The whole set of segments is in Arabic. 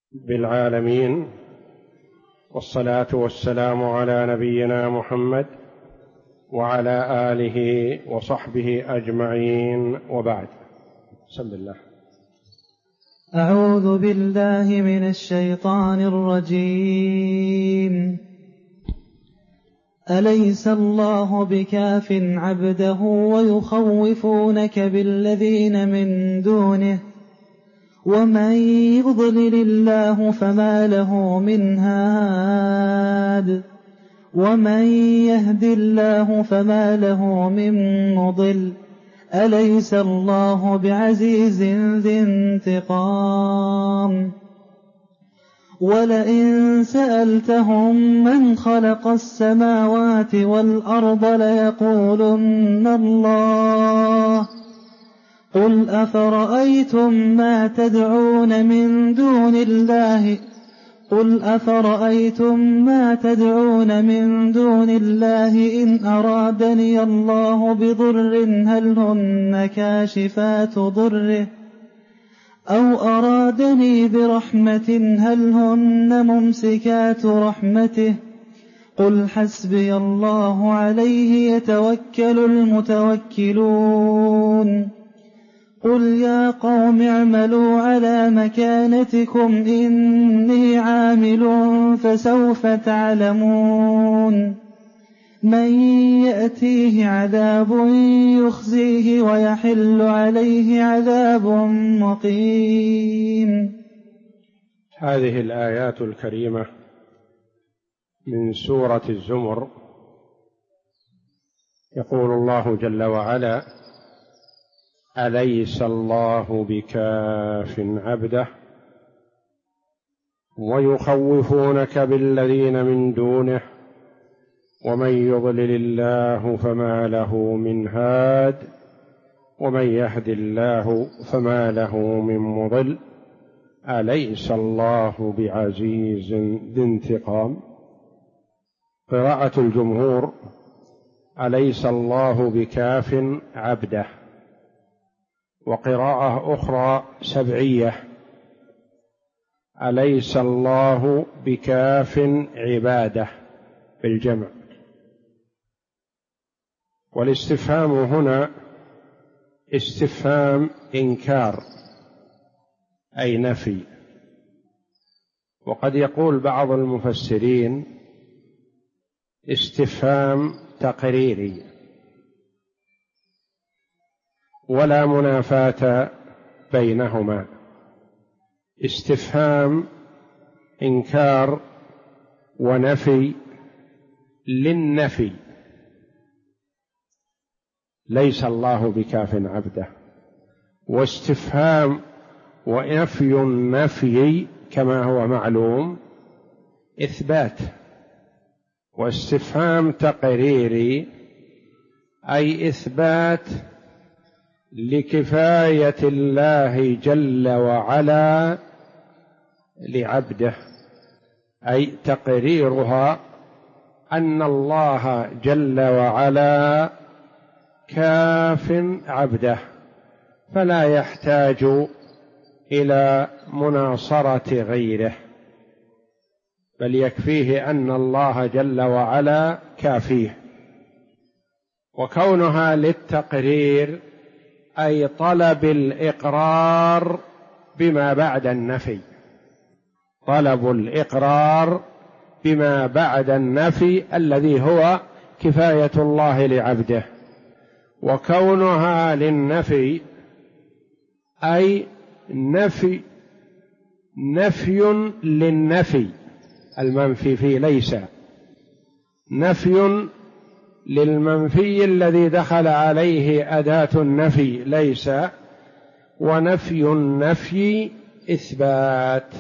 بالعالمين، والصلاة والسلام على نبينا محمد وعلى آله وصحبه أجمعين، وبعد. بسم الله. أعوذ بالله من الشيطان الرجيم. أليس الله بكاف عبده ويخوفونك بالذين من دونه ومن يضلل الله فما له من هاد ومن يهد الله فما له من مضل أليس الله بعزيز ذي انتقام ولئن سألتهم من خلق السماوات والأرض ليقولن الله قل أفرأيتم ما تدعون من دون الله إن أرادني الله بضر هل هن كاشفات ضره أو أرادني برحمة هل هن ممسكات رحمته قل حسبي الله عليه يتوكل المتوكلون قل يا قوم اعملوا على مكانتكم إني عامل فسوف تعلمون من يأتيه عذاب يخزيه ويحل عليه عذاب مقيم. هذه الآيات الكريمة من سورة الزمر. يقول الله جل وعلا: أليس الله بكاف عبده ويخوفونك بالذين من دونه ومن يضلل الله فما له من هاد ومن يهد الله فما له من مضل أليس الله بعزيز ذي انتقام. قراءة الجمهور: أليس الله بكاف عبده. وقراءة أخرى سبعية: أليس الله بكاف عباده بالجمع. والاستفهام هنا استفهام إنكار أي نفي. وقد يقول بعض المفسرين استفهام تقريري، ولا منافاة بينهما. استفهام إنكار ونفي للنفي، ليس الله بكاف عبده. واستفهام ونفي النفي كما هو معلوم إثبات. واستفهام تقريري أي إثبات لكفاية الله جل وعلا لعبده، أي تقريرها أن الله جل وعلا كاف عبده، فلا يحتاج إلى مناصرة غيره، بل يكفيه أن الله جل وعلا كافيه. وكونها للتقرير أي طلب الإقرار بما بعد النفي، طلب الإقرار بما بعد النفي الذي هو كفاية الله لعبده. وكونها للنفي أي نفي للنفي، المنفي فيه ليس، نفي للمنفي الذي دخل عليه أداة النفي ليس، ونفي النفي إثبات.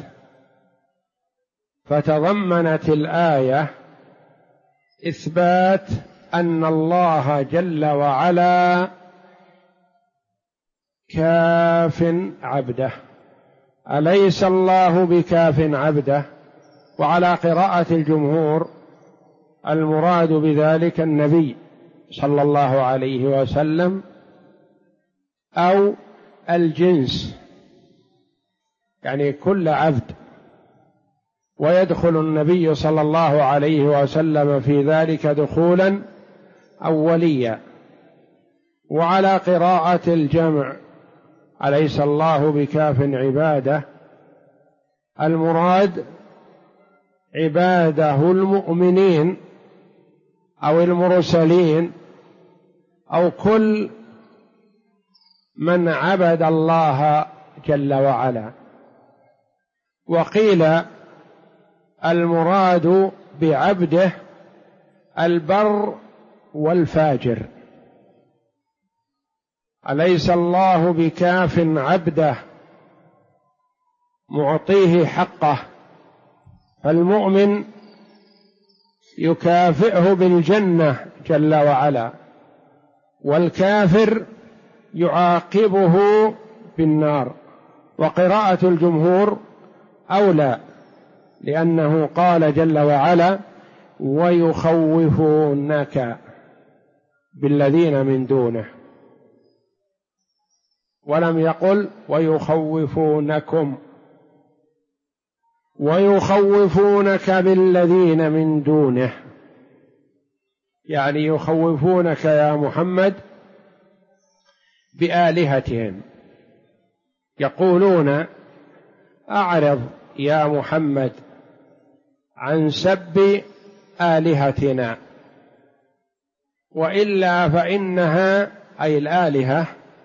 فتضمنت الآية إثبات أن الله جل وعلا كاف عبده. أليس الله بكاف عبده. وعلى قراءة الجمهور المراد بذلك النبي صلى الله عليه وسلم أو الجنس، يعني كل عبد ويدخل النبي صلى الله عليه وسلم في ذلك دخولا أوليا. وعلى قراءة الجمع أليس الله بكاف عباده، المراد عباده المؤمنين أو المرسلين أو كل من عبد الله جل وعلا. وقيل المراد بعبده البر والفاجر. أليس الله بكاف عبده معطيه حقه، فالمؤمن يكافئه بالجنة جل وعلا، والكافر يعاقبه بالنار. وقراءة الجمهور أولى، لأنه قال جل وعلا ويخوفونك بالذين من دونه، ولم يقل ويخوفونكم. ويخوفونك بالذين من دونه، يعني يخوفونك يا محمد بآلهتهم، يقولون أعرض يا محمد عن سب آلهتنا، وإلا فإنها أي الآلهة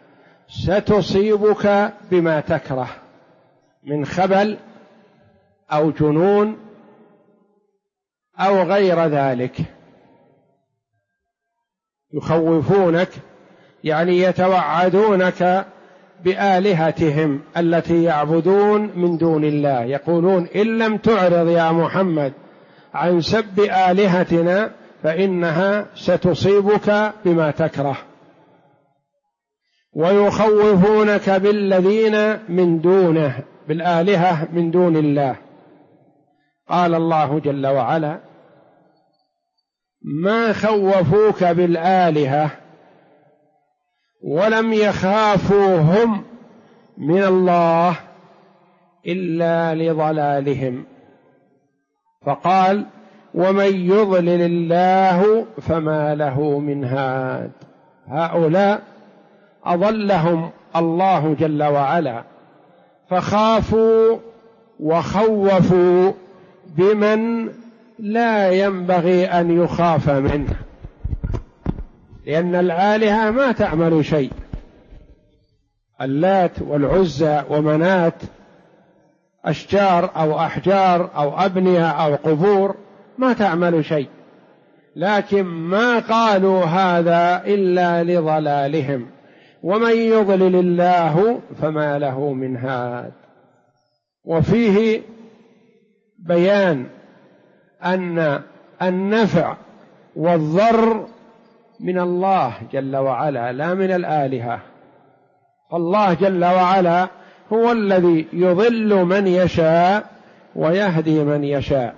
ستصيبك بما تكره من خبل أو جنون أو غير ذلك. يخوفونك يعني يتوعدونك بآلهتهم التي يعبدون من دون الله، يقولون إن لم تعرض يا محمد عن سب آلهتنا فإنها ستصيبك بما تكره. ويخوفونك بالذين من دونه، بالآلهة من دون الله. قال الله جل وعلا ما خوفوك بالآلهة ولم يخافوا هم من الله إلا لضلالهم، فقال ومن يضلل الله فما له من هاد. هؤلاء أضلهم الله جل وعلا، فخافوا وخوفوا بمن لا ينبغي أن يخاف منه، لأن الآلهة ما تعمل شيء. اللات والعزى ومنات أشجار أو أحجار أو أبنية أو قبور ما تعمل شيء، لكن ما قالوا هذا إلا لضلالهم. ومن يضلل الله فما له من هاد. وفيه بيان أن النفع والضر من الله جل وعلا لا من الآلهة. فالله جل وعلا هو الذي يضل من يشاء ويهدي من يشاء،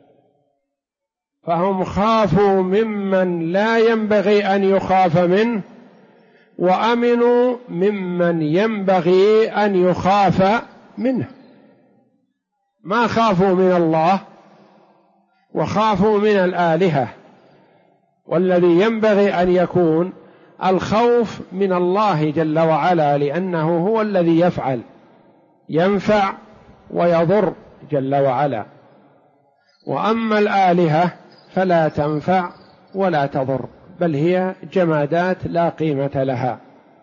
فهم خافوا ممن لا ينبغي أن يخاف منه، وأمنوا ممن ينبغي أن يخاف منه. ما خافوا من الله وخافوا من الآلهة، والذي ينبغي أن يكون الخوف من الله جل وعلا، لأنه هو الذي يفعل، ينفع ويضر جل وعلا. وأما الآلهة فلا تنفع ولا تضر، بل هي جمادات لا قيمة لها.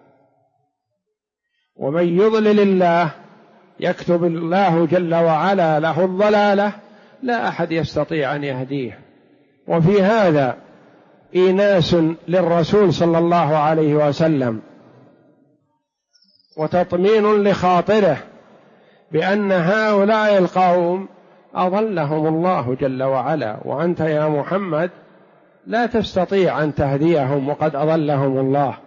ومن يضلل الله يكتب الله جل وعلا له الضلالة، لا أحد يستطيع أن يهديه. وفي هذا إيناس للرسول صلى الله عليه وسلم وتطمين لخاطره بأن هؤلاء القوم أضلهم الله جل وعلا، وأنت يا محمد لا تستطيع أن تهديهم وقد أضلهم الله.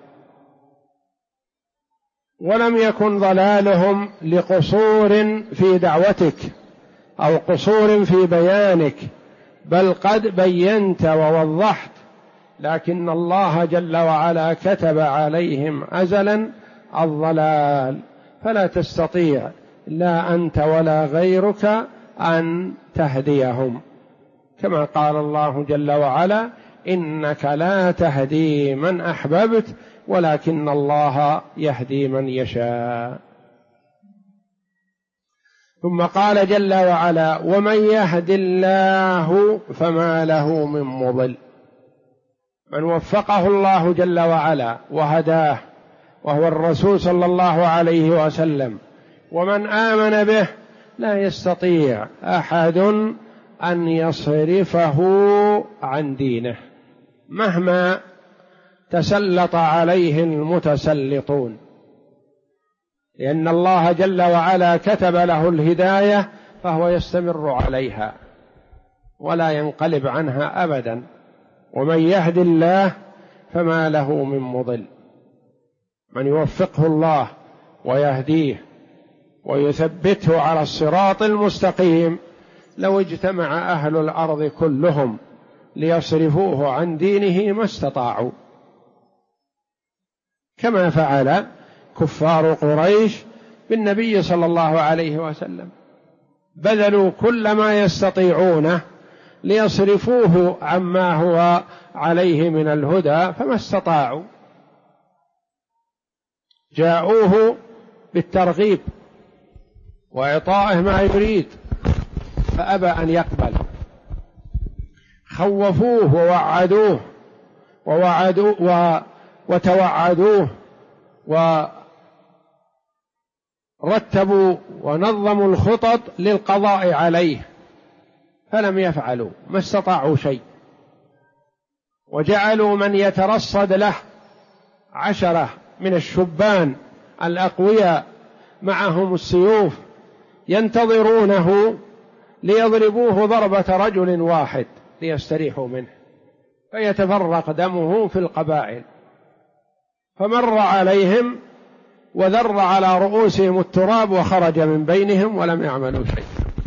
ولم يكن ضلالهم لقصور في دعوتك أو قصور في بيانك، بل قد بينت ووضحت، لكن الله جل وعلا كتب عليهم أزلا الضلال، فلا تستطيع لا أنت ولا غيرك أن تهديهم، كما قال الله جل وعلا: إنك لا تهدي من أحببت ولكن الله يهدي من يشاء. ثم قال جل وعلا: ومن يهد الله فما له من مضل. من وفقه الله جل وعلا وهداه وهو الرسول صلى الله عليه وسلم ومن آمن به لا يستطيع أحد أن يصرفه عن دينه مهما تسلط عليه المتسلطون، لأن الله جل وعلا كتب له الهداية فهو يستمر عليها ولا ينقلب عنها أبدا. ومن يهد الله فما له من مضل. من يوفقه الله ويهديه ويثبته على الصراط المستقيم، لو اجتمع أهل الأرض كلهم ليصرفوه عن دينه ما استطاعوا، كما فعل كفار قريش بالنبي صلى الله عليه وسلم، بذلوا كل ما يستطيعونه ليصرفوه عما هو عليه من الهدى فما استطاعوا. جاءوه بالترغيب وإعطائه ما يريد فأبى أن يقبل، خوفوه وتوعدوه ورتبوا ونظموا الخطط للقضاء عليه فلم يفعلوا، ما استطاعوا شيء. وجعلوا من يترصد له 10 من الشبان الأقوياء معهم السيوف ينتظرونه ليضربوه ضربة رجل واحد ليستريحوا منه فيتفرق دمه في القبائل. فمر عليهم وذر على رؤوسهم التراب وخرج من بينهم ولم يعملوا شيء.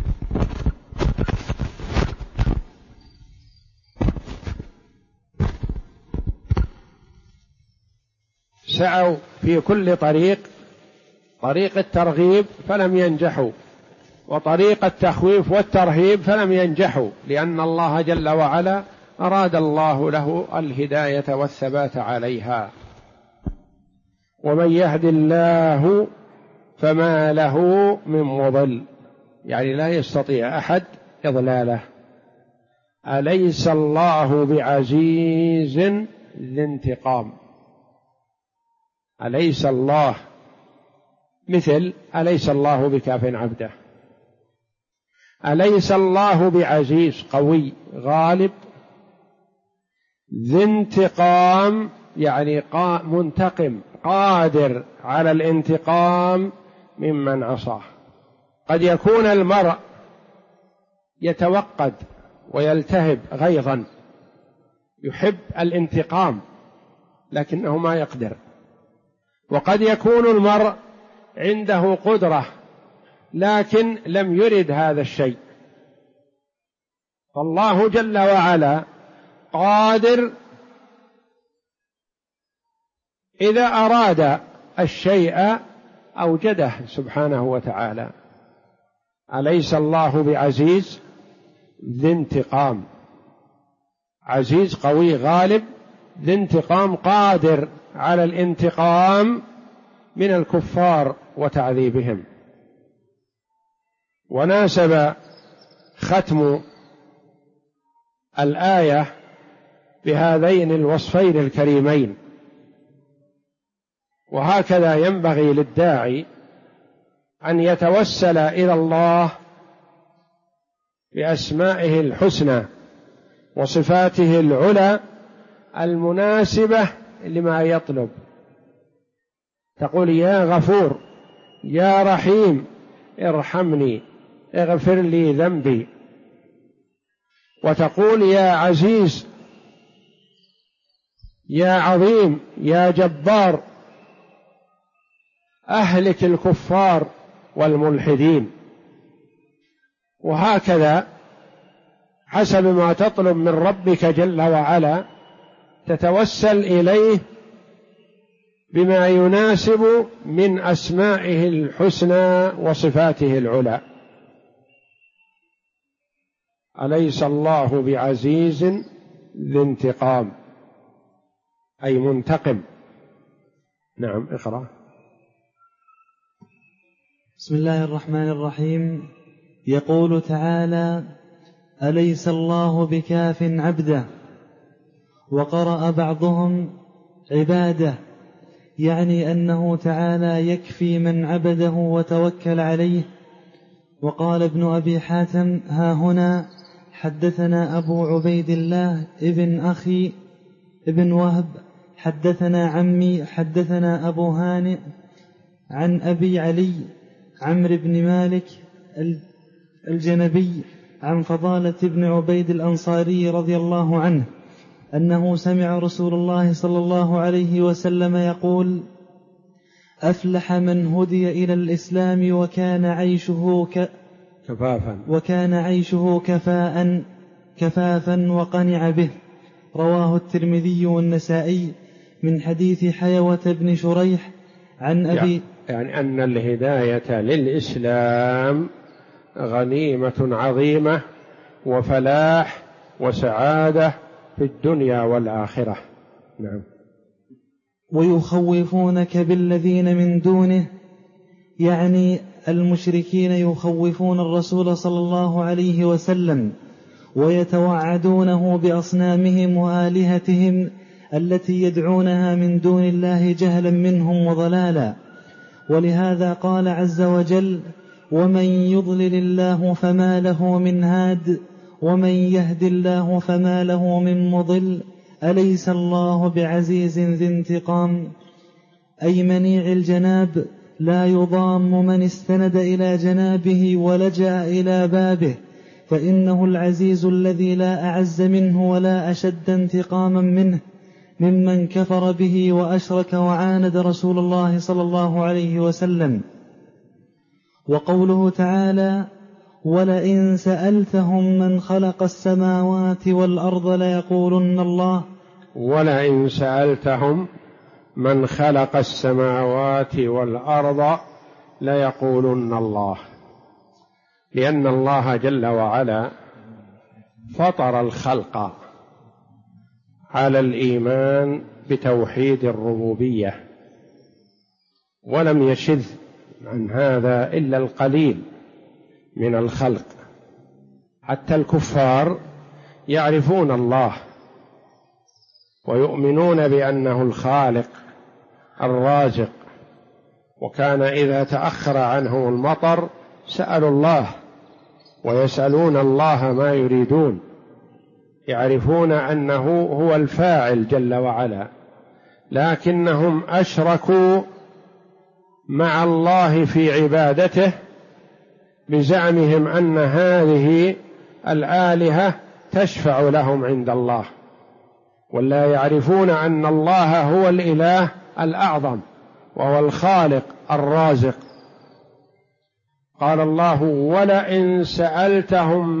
سعوا في كل طريق الترغيب فلم ينجحوا، وطريق التخويف والترهيب فلم ينجحوا، لأن الله جل وعلا أراد الله له الهداية والثبات عليها. ومن يهد الله فما له من مضل، يعني لا يستطيع أحد إضلاله. أليس الله بعزيز ذي انتقام. أليس الله مثل أليس الله بكاف عبده. أليس الله بعزيز قوي غالب، ذي انتقام يعني منتقم قادر على الانتقام ممن عصاه. قد يكون المرء يتوقد ويلتهب غيظا يحب الانتقام لكنه ما يقدر، وقد يكون المرء عنده قدرة لكن لم يرد هذا الشيء. فالله جل وعلا قادر إذا أراد الشيء أوجده سبحانه وتعالى. أليس الله بعزيز ذي انتقام، عزيز قوي غالب، ذي انتقام قادر على الانتقام من الكفار وتعذيبهم. وناسب ختم الآية بهذين الوصفين الكريمين. وهكذا ينبغي للداعي أن يتوسل إلى الله بأسمائه الحسنى وصفاته العلى المناسبة لما يطلب. تقول: يا غفور يا رحيم ارحمني اغفر لي ذنبي. وتقول: يا عزيز يا عظيم يا جبار أهلك الكفار والملحدين. وهكذا حسب ما تطلب من ربك جل وعلا تتوسل إليه بما يناسب من أسمائه الحسنى وصفاته العلى. أليس الله بعزيز ذي انتقام، أي منتقم. نعم، اقرأ. بسم الله الرحمن الرحيم. يقول تعالى: أليس الله بكاف عبده. وقرأ بعضهم عباده، يعني أنه تعالى يكفي من عبده وتوكل عليه. وقال ابن أبي حاتم: ها هنا حدثنا أبو عبيد الله ابن أخي ابن وهب حدثنا عمي حدثنا أبو هانئ عن أبي علي عمرو بن مالك الجنبي عن فضالة بن عبيد الأنصاري رضي الله عنه أنه سمع رسول الله صلى الله عليه وسلم يقول: أفلح من هدي إلى الإسلام وكان عيشه كفافا وقنع به. رواه الترمذي والنسائي من حديث حيوة بن شريح عن أبي، يعني أن الهداية للإسلام غنيمة عظيمة وفلاح وسعادة في الدنيا والآخرة. نعم. ويخوفونك بالذين من دونه، يعني المشركين يخوفون الرسول صلى الله عليه وسلم ويتوعدونه بأصنامهم وآلهتهم التي يدعونها من دون الله جهلا منهم وضلالا. ولهذا قال عز وجل: ومن يضلل الله فما له من هاد ومن يهد الله فما له من مضل أليس الله بعزيز ذي انتقام. أي منيع الجناب، لا يضام من استند إلى جنابه ولجأ إلى بابه، فإنه العزيز الذي لا أعز منه ولا أشد انتقاما منه ممن كفر به وأشرك وعاند رسول الله صلى الله عليه وسلم. وقوله تعالى: ولئن سألتهم من خلق السماوات والأرض ليقولن الله. ولئن سألتهم من خلق السماوات والأرض ليقولن الله، لأن الله جل وعلا فطر الخلق على الإيمان بتوحيد الربوبية، ولم يشذ عن هذا إلا القليل من الخلق. حتى الكفار يعرفون الله ويؤمنون بأنه الخالق الرازق، وكان إذا تأخر عنهم المطر سألوا الله ويسألون الله ما يريدون، يعرفون أنه هو الفاعل جل وعلا، لكنهم أشركوا مع الله في عبادته بزعمهم أن هذه الآلهة تشفع لهم عند الله، ولا يعرفون أن الله هو الإله الأعظم وهو الخالق الرازق. قال الله: ولئن سألتهم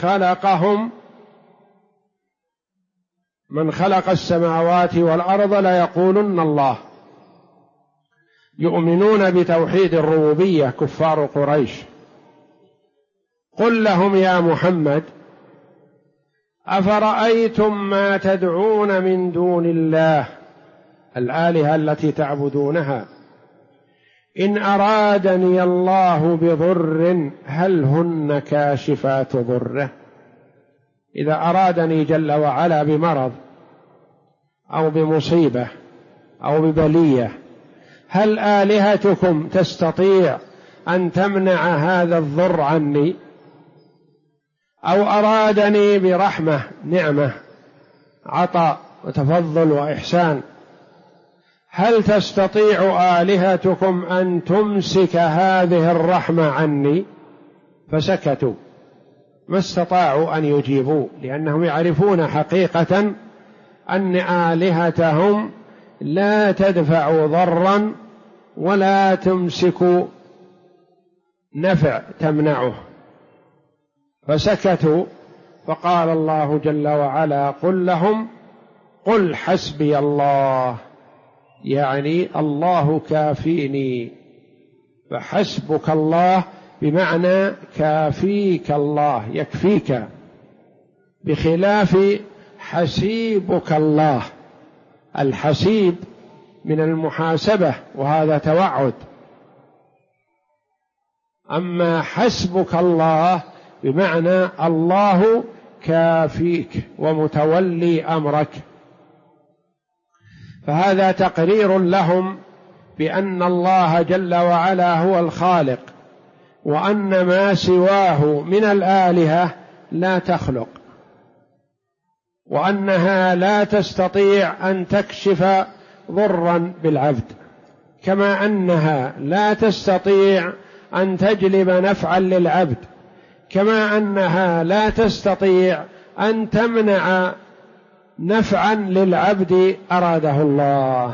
من خلق السماوات والأرض ليقولن الله. يؤمنون بتوحيد الربوبية كفار قريش. قل لهم يا محمد: أفرأيتم ما تدعون من دون الله، الآلهة التي تعبدونها، إن أرادني الله بضر هل هن كاشفات ضره؟ إذا أرادني جل وعلا بمرض أو بمصيبة أو ببلية، هل آلهتكم تستطيع أن تمنع هذا الضر عني؟ أو أرادني برحمة، نعمة، عطاء وتفضل وإحسان، هل تستطيع آلهتكم أن تمسك هذه الرحمة عني؟ فسكتوا، ما استطاعوا أن يجيبوا، لأنهم يعرفون حقيقة أن آلهتهم لا تدفع ضرا ولا تمسك نفع تمنعه، فسكتوا. فقال الله جل وعلا: قل لهم قل حسبي الله، يعني الله كافيني. فحسبك الله بمعنى كافيك الله، يكفيك بخلاف حسيبك الله. الحسيب من المحاسبة وهذا توعد، أما حسبك الله بمعنى الله كافيك ومتولي أمرك. فهذا تقرير لهم بأن الله جل وعلا هو الخالق، وأن ما سواه من الآلهة لا تخلق، وأنها لا تستطيع أن تكشف ضرا بالعبد، كما أنها لا تستطيع أن تجلب نفعا للعبد، كما أنها لا تستطيع أن تمنع نفعا للعبد أراده الله.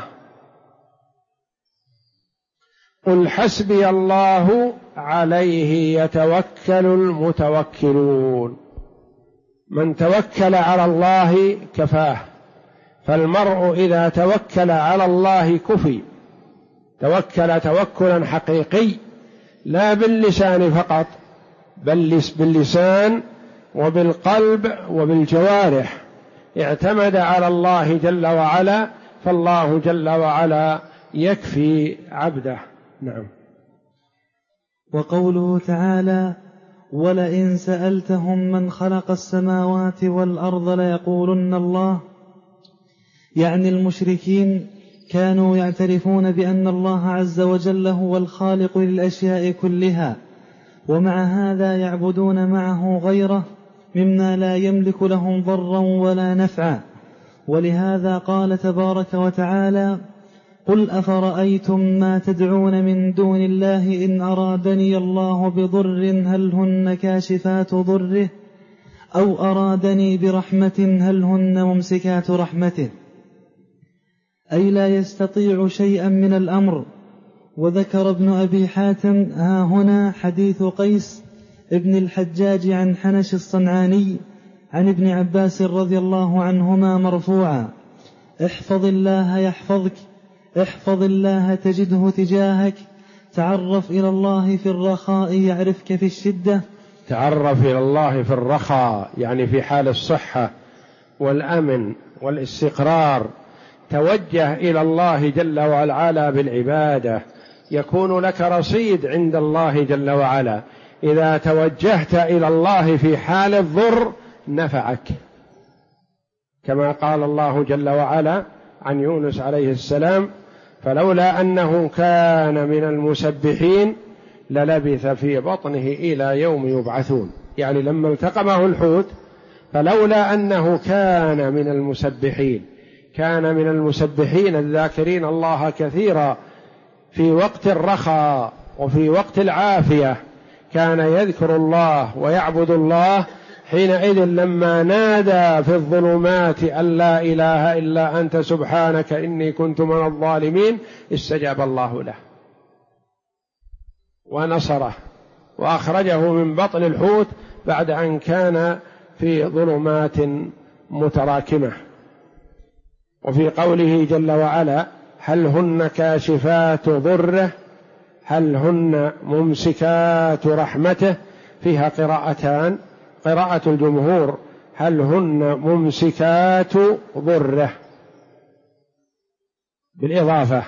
قل حسبي الله عليه يتوكل المتوكلون. من توكل على الله كفاه، فالمرء إذا توكل على الله كفي، توكل توكلا حقيقي لا باللسان فقط، بل باللسان وبالقلب وبالجوارح، اعتمد على الله جل وعلا، فالله جل وعلا يكفي عبده. نعم. وقوله تعالى: ولئن سألتهم من خلق السماوات والأرض ليقولن الله، يعني المشركين كانوا يعترفون بأن الله عز وجل هو الخالق للأشياء كلها، ومع هذا يعبدون معه غيره مما لا يملك لهم ضرا ولا نفعا. ولهذا قال تبارك وتعالى: قل أفرأيتم ما تدعون من دون الله إن أرادني الله بضر هل هن كاشفات ضره أو أرادني برحمة هل هن ممسكات رحمته، أي لا يستطيع شيئا من الأمر. وذكر ابن أبي حاتم ها هنا حديث قيس ابن الحجاج عن حنش الصنعاني عن ابن عباس رضي الله عنهما مرفوعا: احفظ الله يحفظك، احفظ الله تجده تجاهك، تعرف إلى الله في الرخاء يعرفك في الشدة. تعرف إلى الله في الرخاء يعني في حال الصحة والأمن والاستقرار، توجه إلى الله جل وعلا بالعبادة، يكون لك رصيد عند الله جل وعلا. إذا توجهت إلى الله في حال الضر نفعك، كما قال الله جل وعلا عن يونس عليه السلام: فلولا أنه كان من المسبحين للبث في بطنه إلى يوم يبعثون. يعني لما التقمه الحوت فلولا أنه كان من المسبحين، كان من المسبحين الذاكرين الله كثيرا في وقت الرخاء وفي وقت العافية، كان يذكر الله ويعبد الله. حينئذ لما نادى في الظلمات أن لا إله إلا أنت سبحانك إني كنت من الظالمين، استجاب الله له ونصره وأخرجه من بطن الحوت بعد أن كان في ظلمات متراكمة. وفي قوله جل وعلا: هل هن كاشفات ضره هل هن ممسكات رحمته، فيها قراءتان: قراءة الجمهور هل هن ممسكات ضره بالإضافة،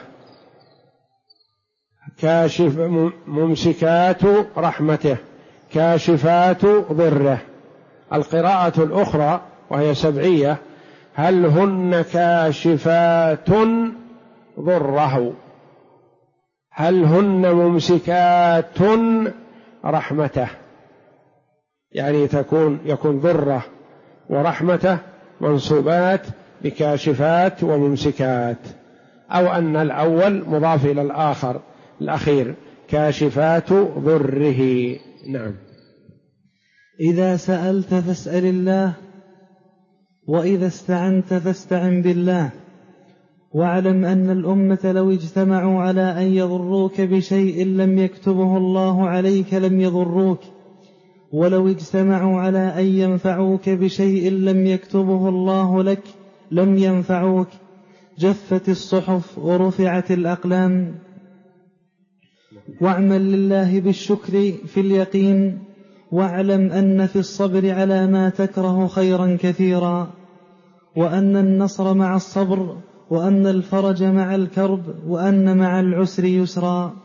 كاشف ممسكات رحمته كاشفات ضره. القراءة الأخرى وهي سبعية: هل هن كاشفات ضره هل هن ممسكات رحمته، يعني يكون ضره ورحمته منصوبات بكاشفات وممسكات، أو أن الأول مضاف إلى الآخر الأخير كاشفات ضره. نعم. إذا سألت فاسأل الله، وإذا استعنت فاستعن بالله. واعلم أن الأمة لو اجتمعوا على أن يضروك بشيء لم يكتبه الله عليك لم يضروك، ولو اجتمعوا على أن ينفعوك بشيء لم يكتبه الله لك لم ينفعوك. جفت الصحف ورفعت الأقلام. واعمل لله بالشكر في اليقين، واعلم أن في الصبر على ما تكره خيرا كثيرا، وأن النصر مع الصبر، وأن الفرج مع الكرب، وأن مع العسر يسرا.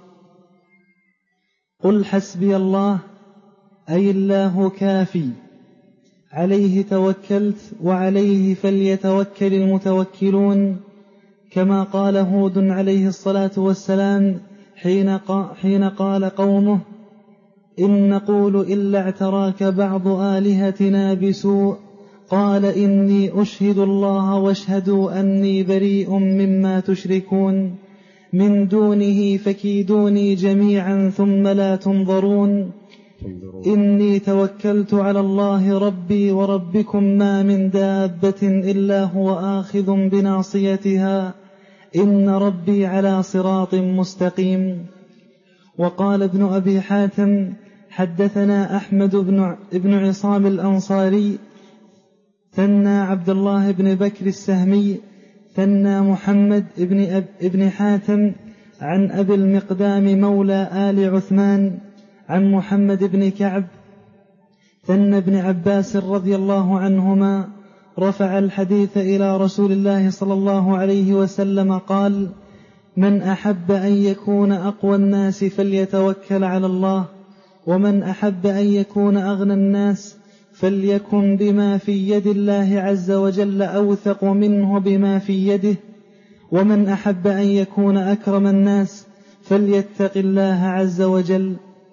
قل حسبي الله، أي الله كافي، عليه توكلت وعليه فليتوكل المتوكلون، كما قال هود عليه الصلاة والسلام حين قال قومه: إن نقول إلا اعتراك بعض آلهتنا بسوء، قال إني أشهد الله واشهدوا أني بريء مما تشركون من دونه فكيدوني جميعا ثم لا تنظرون. إني توكلت على الله ربي وربكم ما من دابة إلا هو آخذ بناصيتها إن ربي على صراط مستقيم. وقال ابن أبي حاتم: حدثنا أحمد بن عصام الأنصاري ثنى عبد الله بن بكر السهمي ثنى محمد ابن حاتم عن أبي المقدام مولى آل عثمان عن محمد بن كعب ثنى ابن عباس رضي الله عنهما رفع الحديث إلى رسول الله صلى الله عليه وسلم قال: من أحب أن يكون أقوى الناس فليتوكل على الله، ومن أحب أن يكون أغنى الناس فليكن بما في يد الله عز وجل أوثق منه بما في يده، ومن أحب أن يكون أكرم الناس فليتق الله عز وجل.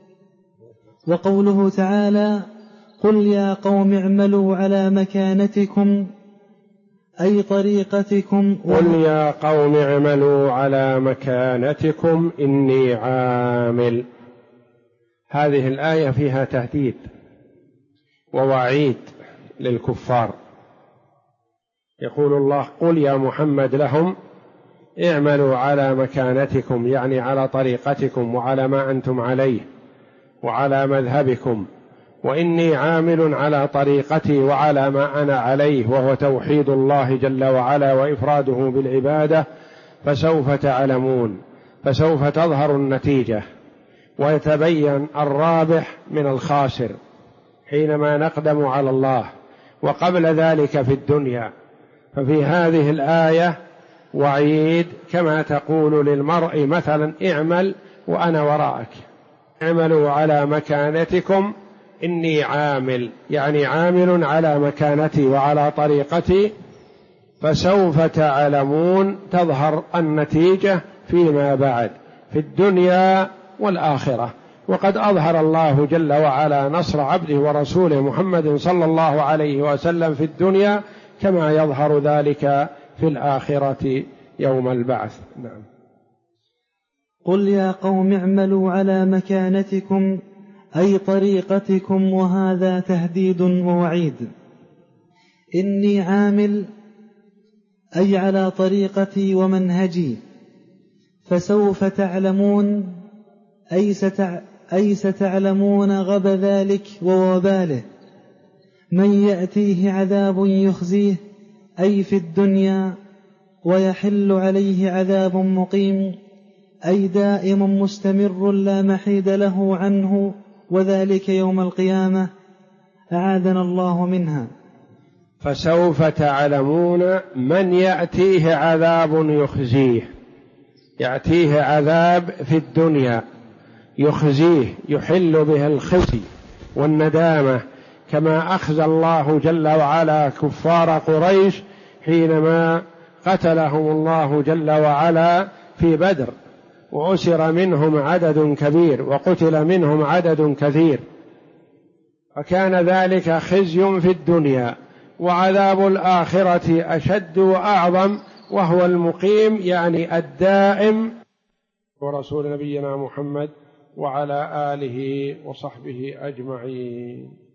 وقوله تعالى: قل يا قوم اعملوا على مكانتكم أي طريقتكم. قل يا قوم اعملوا على مكانتكم إني عامل. هذه الآية فيها تهديد ووعيد للكفار. يقول الله: قل يا محمد لهم اعملوا على مكانتكم، يعني على طريقتكم وعلى ما أنتم عليه وعلى مذهبكم، وإني عامل على طريقتي وعلى ما أنا عليه، وهو توحيد الله جل وعلا وإفراده بالعبادة، فسوف تعلمون، فسوف تظهر النتيجة ويتبين الرابح من الخاسر حينما نقدم على الله، وقبل ذلك في الدنيا. ففي هذه الآية وعيد، كما تقول للمرء مثلا: اعمل وأنا وراءك، اعملوا على مكانتكم إني عامل، يعني عامل على مكانتي وعلى طريقتي، فسوف تعلمون، تظهر النتيجة فيما بعد في الدنيا والآخرة. وقد أظهر الله جل وعلا نصر عبده ورسوله محمد صلى الله عليه وسلم في الدنيا، كما يظهر ذلك في الآخرة يوم البعث. نعم. قل يا قوم اعملوا على مكانتكم أي طريقتكم، وهذا تهديد ووعيد. إني عامل أي على طريقتي ومنهجي، فسوف تعلمون أي ستعلمون غب ذلك ووباله، من يأتيه عذاب يخزيه أي في الدنيا، ويحل عليه عذاب مقيم أي دائم مستمر لا محيد له عنه، وذلك يوم القيامة، أعاذنا الله منها. فسوف تعلمون من يأتيه عذاب يخزيه، يأتيه عذاب في الدنيا يخزيه، يحل به الخزي والندامة، كما أخزى الله جل وعلا كفار قريش حينما قتلهم الله جل وعلا في بدر، وأسر منهم عدد كبير وقتل منهم عدد كثير، فكان ذلك خزي في الدنيا، وعذاب الآخرة أشد وأعظم، وهو المقيم يعني الدائم. ورسول نبينا محمد وعلى آله وصحبه أجمعين.